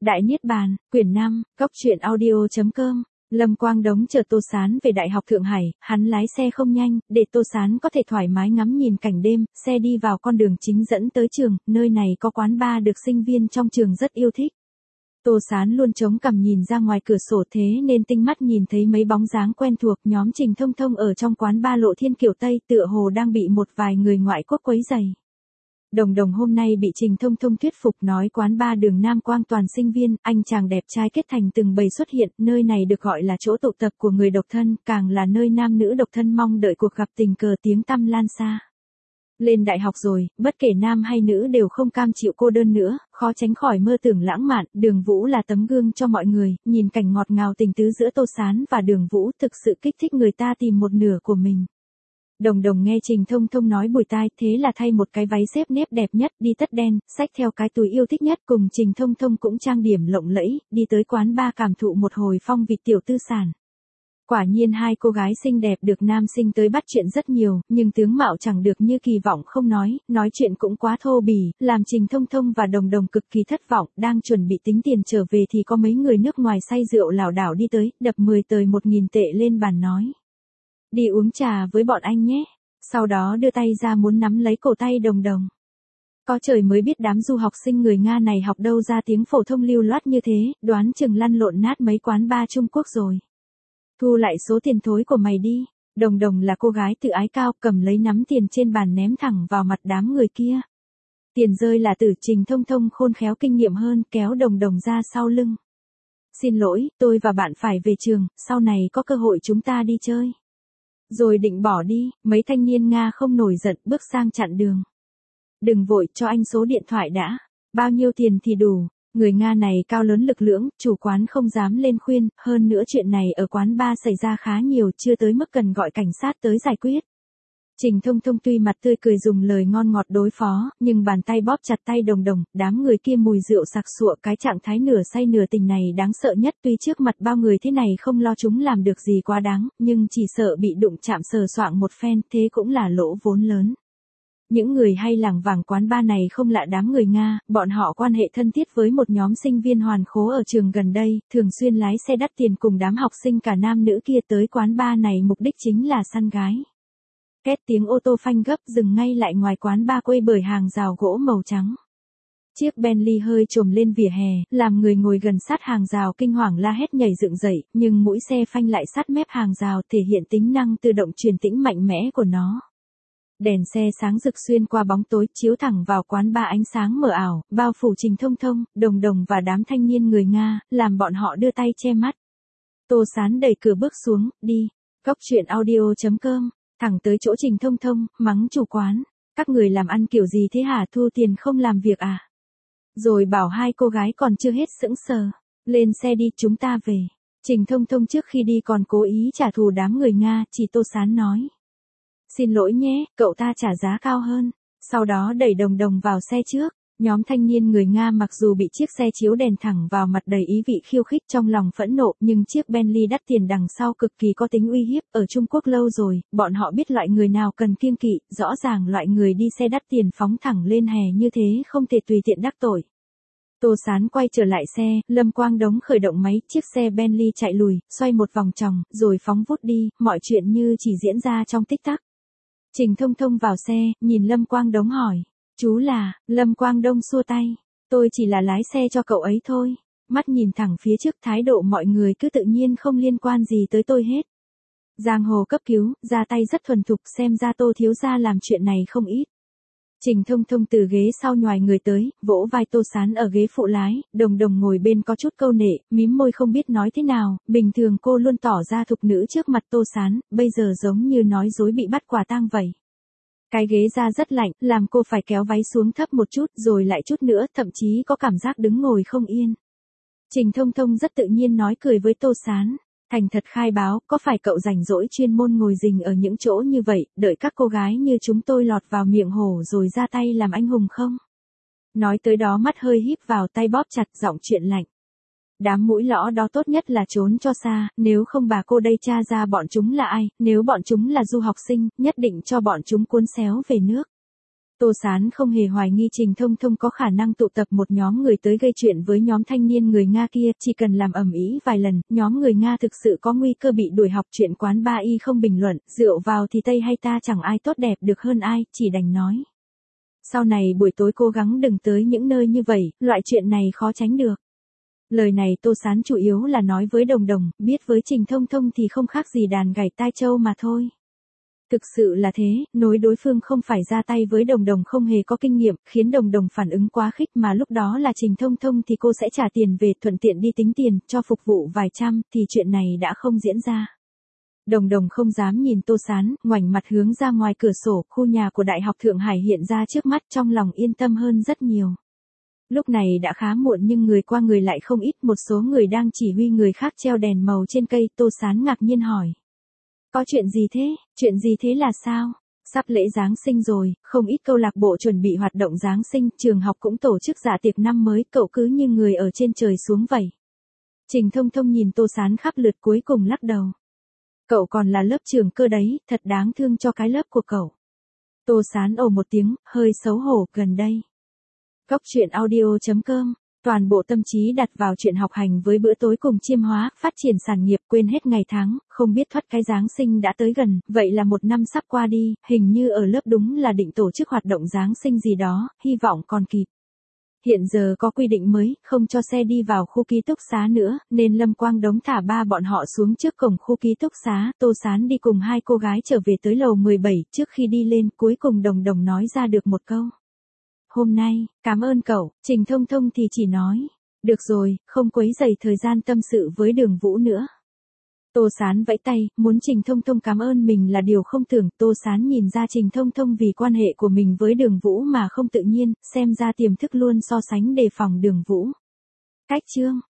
Đại Niết Bàn, quyển 5, Cốc truyện audio.com. Lâm Quang Đống chờ Tô Sán về Đại học Thượng Hải, hắn lái xe không nhanh, để Tô Sán có thể thoải mái ngắm nhìn cảnh đêm, xe đi vào con đường chính dẫn tới trường, nơi này có quán bar được sinh viên trong trường rất yêu thích. Tô Sán luôn chống cằm nhìn ra ngoài cửa sổ thế nên tinh mắt nhìn thấy mấy bóng dáng quen thuộc, nhóm Trình Thông Thông ở trong quán bar Lộ Thiên kiểu Tây tựa hồ đang bị một vài người ngoại quốc quấy rầy. Đồng Đồng hôm nay bị Trình Thông Thông thuyết phục nói quán bar Đường Nam Quang toàn sinh viên, anh chàng đẹp trai kết thành từng bầy xuất hiện, nơi này được gọi là chỗ tụ tập của người độc thân, càng là nơi nam nữ độc thân mong đợi cuộc gặp tình cờ tiếng tăm lan xa. Lên đại học rồi, bất kể nam hay nữ đều không cam chịu cô đơn nữa, khó tránh khỏi mơ tưởng lãng mạn, Đường Vũ là tấm gương cho mọi người, nhìn cảnh ngọt ngào tình tứ giữa Tô Sán và Đường Vũ thực sự kích thích người ta tìm một nửa của mình. Đồng Đồng nghe Trình Thông Thông nói bùi tai, thế là thay một cái váy xếp nếp đẹp nhất, đi tất đen, xách theo cái túi yêu thích nhất, cùng Trình Thông Thông cũng trang điểm lộng lẫy, đi tới quán bar cảm thụ một hồi phong vịt tiểu tư sản. Quả nhiên hai cô gái xinh đẹp được nam sinh tới bắt chuyện rất nhiều, nhưng tướng mạo chẳng được như kỳ vọng không nói chuyện cũng quá thô bỉ, làm Trình Thông Thông và Đồng Đồng cực kỳ thất vọng, đang chuẩn bị tính tiền trở về thì có mấy người nước ngoài say rượu lảo đảo đi tới, đập 10 tời 1.000 tệ lên bàn nói. Đi uống trà với bọn anh nhé. Sau đó đưa tay ra muốn nắm lấy cổ tay Đồng Đồng. Có trời mới biết đám du học sinh người Nga này học đâu ra tiếng phổ thông lưu loát như thế, đoán chừng lăn lộn nát mấy quán bar Trung Quốc rồi. Thu lại số tiền thối của mày đi. Đồng Đồng là cô gái tự ái cao, cầm lấy nắm tiền trên bàn ném thẳng vào mặt đám người kia. Tiền rơi là tử. Trình Thông Thông khôn khéo kinh nghiệm hơn, kéo Đồng Đồng ra sau lưng. Xin lỗi, tôi và bạn phải về trường, sau này có cơ hội chúng ta đi chơi. Rồi định bỏ đi, mấy thanh niên Nga không nổi giận bước sang chặn đường. Đừng vội, cho anh số điện thoại đã. Bao nhiêu tiền thì đủ. Người Nga này cao lớn lực lưỡng, chủ quán không dám lên khuyên, hơn nữa chuyện này ở quán bar xảy ra khá nhiều, chưa tới mức cần gọi cảnh sát tới giải quyết. Trình Thông Thông tuy mặt tươi cười dùng lời ngon ngọt đối phó, nhưng bàn tay bóp chặt tay Đồng Đồng, đám người kia mùi rượu sặc sụa, cái trạng thái nửa say nửa tỉnh này đáng sợ nhất, tuy trước mặt bao người thế này không lo chúng làm được gì quá đáng, nhưng chỉ sợ bị đụng chạm sờ soạng một phen, thế cũng là lỗ vốn lớn. Những người hay lảng vảng quán bar này không lạ đám người Nga, bọn họ quan hệ thân thiết với một nhóm sinh viên hoàn khố ở trường gần đây, thường xuyên lái xe đắt tiền cùng đám học sinh cả nam nữ kia tới quán bar này mục đích chính là săn gái. Két tiếng ô tô phanh gấp dừng ngay lại ngoài quán bar quây bởi hàng rào gỗ màu trắng. Chiếc Bentley hơi trồm lên vỉa hè, làm người ngồi gần sát hàng rào kinh hoàng la hét nhảy dựng dậy, nhưng mũi xe phanh lại sát mép hàng rào thể hiện tính năng tự động truyền tĩnh mạnh mẽ của nó. Đèn xe sáng rực xuyên qua bóng tối chiếu thẳng vào quán bar ánh sáng mờ ảo, bao phủ Trình Thông Thông, Đồng Đồng và đám thanh niên người Nga, làm bọn họ đưa tay che mắt. Tô Sán đẩy cửa bước xuống, đi. Cốc truyện audio.com. Thẳng tới chỗ Trình Thông Thông, mắng chủ quán. Các người làm ăn kiểu gì thế hả, thu tiền không làm việc à? Rồi bảo hai cô gái còn chưa hết sững sờ. Lên xe đi, chúng ta về. Trình Thông Thông trước khi đi còn cố ý trả thù đám người Nga, chỉ Tô Sán nói. Xin lỗi nhé, cậu ta trả giá cao hơn. Sau đó đẩy Đồng Đồng vào xe trước. Nhóm thanh niên người Nga mặc dù bị chiếc xe chiếu đèn thẳng vào mặt đầy ý vị khiêu khích trong lòng phẫn nộ, nhưng chiếc Bentley đắt tiền đằng sau cực kỳ có tính uy hiếp, ở Trung Quốc lâu rồi, bọn họ biết loại người nào cần kiêng kỵ, rõ ràng loại người đi xe đắt tiền phóng thẳng lên hè như thế không thể tùy tiện đắc tội. Tô Sán quay trở lại xe, Lâm Quang Đống khởi động máy, chiếc xe Bentley chạy lùi, xoay một vòng tròng, rồi phóng vút đi, mọi chuyện như chỉ diễn ra trong tích tắc. Trình Thông Thông vào xe, nhìn Lâm Quang Đống hỏi. Chú là, Lâm Quang Đông xua tay. Tôi chỉ là lái xe cho cậu ấy thôi. Mắt nhìn thẳng phía trước, thái độ mọi người cứ tự nhiên không liên quan gì tới tôi hết. Giang hồ cấp cứu, ra tay rất thuần thục, xem ra Tô thiếu gia làm chuyện này không ít. Trình Thông Thông từ ghế sau nhoài người tới, vỗ vai Tô Sán ở ghế phụ lái, Đồng Đồng ngồi bên có chút câu nệ, mím môi không biết nói thế nào, bình thường cô luôn tỏ ra thục nữ trước mặt Tô Sán, bây giờ giống như nói dối bị bắt quả tang vậy. Cái ghế da rất lạnh, làm cô phải kéo váy xuống thấp một chút, rồi lại chút nữa, thậm chí có cảm giác đứng ngồi không yên. Trình Thông Thông rất tự nhiên nói cười với Tô Sán. Thành thật khai báo, có phải cậu rảnh rỗi chuyên môn ngồi rình ở những chỗ như vậy, đợi các cô gái như chúng tôi lọt vào miệng hổ rồi ra tay làm anh hùng không? Nói tới đó mắt hơi híp vào, tay bóp chặt, giọng chuyện lạnh. Đám mũi lõ đó tốt nhất là trốn cho xa, nếu không bà cô đây tra ra bọn chúng là ai, nếu bọn chúng là du học sinh, nhất định cho bọn chúng cuốn xéo về nước. Tô Sán không hề hoài nghi Trình Thông Thông có khả năng tụ tập một nhóm người tới gây chuyện với nhóm thanh niên người Nga kia, chỉ cần làm ầm ĩ vài lần, nhóm người Nga thực sự có nguy cơ bị đuổi học. Chuyện quán ba y không bình luận, rượu vào thì Tây hay ta chẳng ai tốt đẹp được hơn ai, chỉ đành nói. Sau này buổi tối cố gắng đừng tới những nơi như vậy, loại chuyện này khó tránh được. Lời này Tô Sán chủ yếu là nói với Đồng Đồng, biết với Trình Thông Thông thì không khác gì đàn gảy tai trâu mà thôi. Thực sự là thế, nối đối phương không phải ra tay với Đồng Đồng không hề có kinh nghiệm, khiến Đồng Đồng phản ứng quá khích mà lúc đó là Trình Thông Thông thì cô sẽ trả tiền về thuận tiện đi tính tiền, cho phục vụ vài trăm, thì chuyện này đã không diễn ra. Đồng Đồng không dám nhìn Tô Sán, ngoảnh mặt hướng ra ngoài cửa sổ, khu nhà của Đại học Thượng Hải hiện ra trước mắt, trong lòng yên tâm hơn rất nhiều. Lúc này đã khá muộn nhưng người qua người lại không ít, một số người đang chỉ huy người khác treo đèn màu trên cây. Tô Sán ngạc nhiên hỏi. Có chuyện gì thế là sao? Sắp lễ Giáng sinh rồi, không ít câu lạc bộ chuẩn bị hoạt động Giáng sinh, trường học cũng tổ chức dạ tiệc năm mới, cậu cứ như người ở trên trời xuống vậy. Trình Thông Thông nhìn Tô Sán khắp lượt cuối cùng lắc đầu. Cậu còn là lớp trưởng cơ đấy, thật đáng thương cho cái lớp của cậu. Tô Sán ồ một tiếng, hơi xấu hổ. Gần đây. Góc truyện audio.com, toàn bộ tâm trí đặt vào chuyện học hành với bữa tối cùng chiêm hóa, phát triển sản nghiệp, quên hết ngày tháng, không biết thoát cái Giáng sinh đã tới gần, vậy là một năm sắp qua đi, hình như ở lớp đúng là định tổ chức hoạt động Giáng sinh gì đó, hy vọng còn kịp. Hiện giờ có quy định mới, không cho xe đi vào khu ký túc xá nữa, nên Lâm Quang Đống thả ba bọn họ xuống trước cổng khu ký túc xá. Tô Sán đi cùng hai cô gái trở về tới lầu 17, trước khi đi lên, cuối cùng Đồng Đồng nói ra được một câu. Hôm nay, cảm ơn cậu. Trình Thông Thông thì chỉ nói. Được rồi, không quấy rầy thời gian tâm sự với Đường Vũ nữa. Tô Sán vẫy tay, muốn Trình Thông Thông cảm ơn mình là điều không tưởng. Tô Sán nhìn ra Trình Thông Thông vì quan hệ của mình với Đường Vũ mà không tự nhiên, xem ra tiềm thức luôn so sánh đề phòng Đường Vũ. Cách chương.